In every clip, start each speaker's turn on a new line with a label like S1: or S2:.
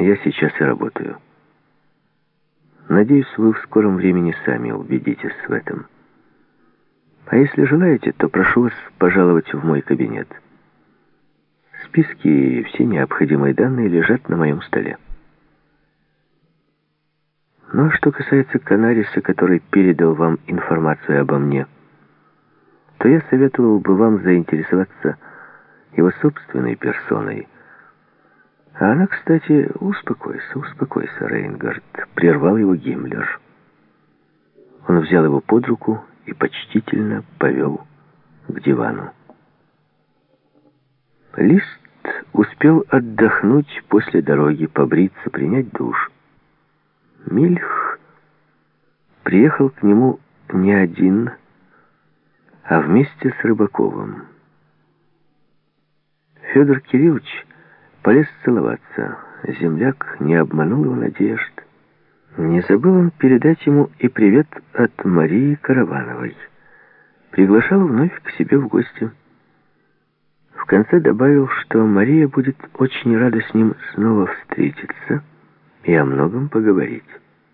S1: я сейчас и работаю. Надеюсь, вы в скором времени сами убедитесь в этом. А если желаете, то прошу вас пожаловать в мой кабинет. Списки и все необходимые данные лежат на моем столе. Ну а что касается Канариса, который передал вам информацию обо мне, то я советовал бы вам заинтересоваться его собственной персоной. А она, кстати, успокойся, Рейнгард, прервал его Гиммлер. Он взял его под руку и почтительно повел к дивану. Лист успел отдохнуть после дороги, побриться, принять душ. Мильх приехал к нему не один, а вместе с Рыбаковым. Федор Кириллович полез целоваться. Земляк не обманул его надежд. Не забыл он передать ему и привет от Марии Каравановой. Приглашал вновь к себе в гости. В конце добавил, что Мария будет очень рада с ним снова встретиться и о многом поговорить.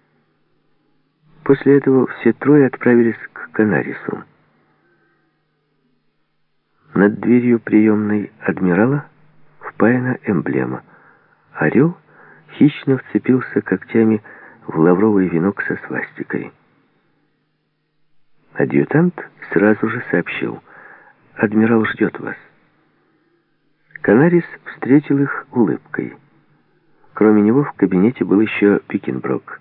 S1: После этого все трое отправились к Канарису. Над дверью приемной адмирала впаяна эмблема. Орел хищно вцепился когтями в лавровый венок со свастикой. Адъютант сразу же сообщил: «Адмирал ждет вас». Канарис встретил их улыбкой. Кроме него в кабинете был еще Пикенброк.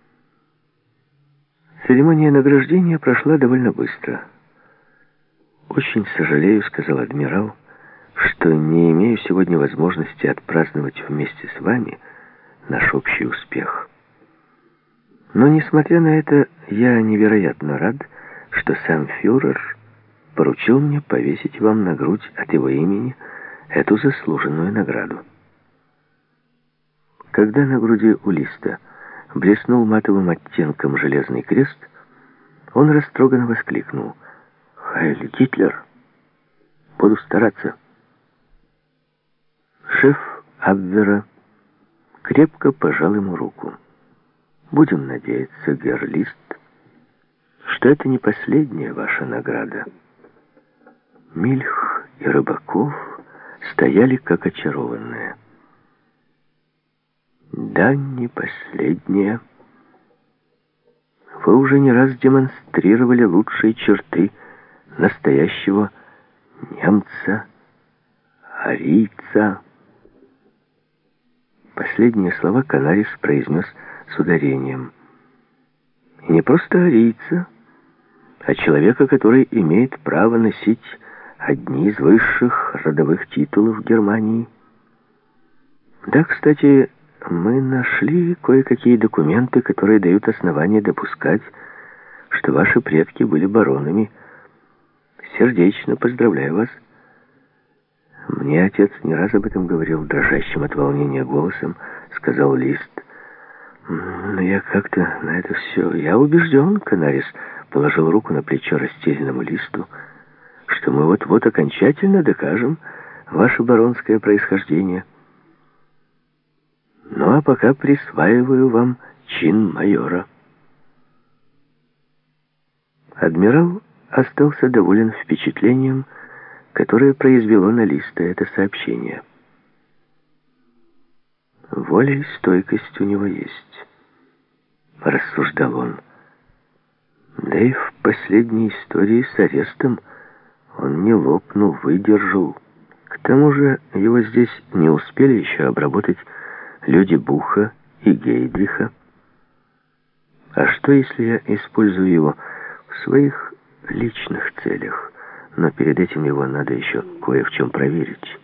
S1: Церемония награждения прошла довольно быстро. «Очень сожалею», — сказал адмирал, «что не имею сегодня возможности отпраздновать вместе с вами наш общий успех. Но, несмотря на это, я невероятно рад, что сам фюрер поручил мне повесить вам на грудь от его имени эту заслуженную награду». Когда на груди у Листа блеснул матовым оттенком железный крест, он растроганно воскликнул: «Хайль Гитлер! Буду стараться!» Шеф Абвера крепко пожал ему руку. «Будем надеяться, герр Лист, что это не последняя ваша награда». Мильх и Рыбаков стояли как очарованные. «Да, не последняя. Вы уже не раз демонстрировали лучшие черты настоящего немца, арийца». Последние слова Канарис произнес с ударением. И не просто арийца, а человека, который имеет право носить одни из высших родовых титулов Германии. Да, кстати, мы нашли кое-какие документы, которые дают основания допускать, что ваши предки были баронами. Сердечно поздравляю вас. Мне отец не раз об этом говорил, дрожащим от волнения голосом сказал Лист. Но я как-то на это все... Я убежден, Канарис положил руку на плечо растерянному Листу, что мы вот-вот окончательно докажем ваше баронское происхождение. Ну а пока присваиваю вам чин майора. Адмирал остался доволен впечатлением, которое произвело на Листа это сообщение. Воля и стойкость у него есть, рассуждал он. Да и в последней истории с арестом он не лопнул, выдержал. К тому же его здесь не успели еще обработать люди Буха и Гейдриха. А что, если я использую его в своих личных целях? Но перед этим его надо еще кое в чем проверить.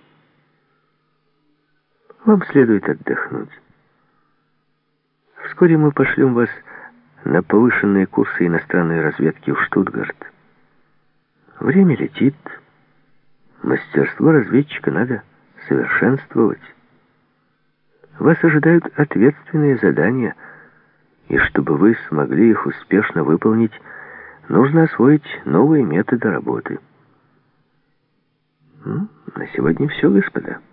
S1: Вам следует отдохнуть. Вскоре мы пошлем вас на повышенные курсы иностранной разведки в Штутгарт. Время летит. Мастерство разведчика надо совершенствовать. Вас ожидают ответственные задания, и чтобы вы смогли их успешно выполнить, нужно освоить новые методы работы. На сегодня все, господа.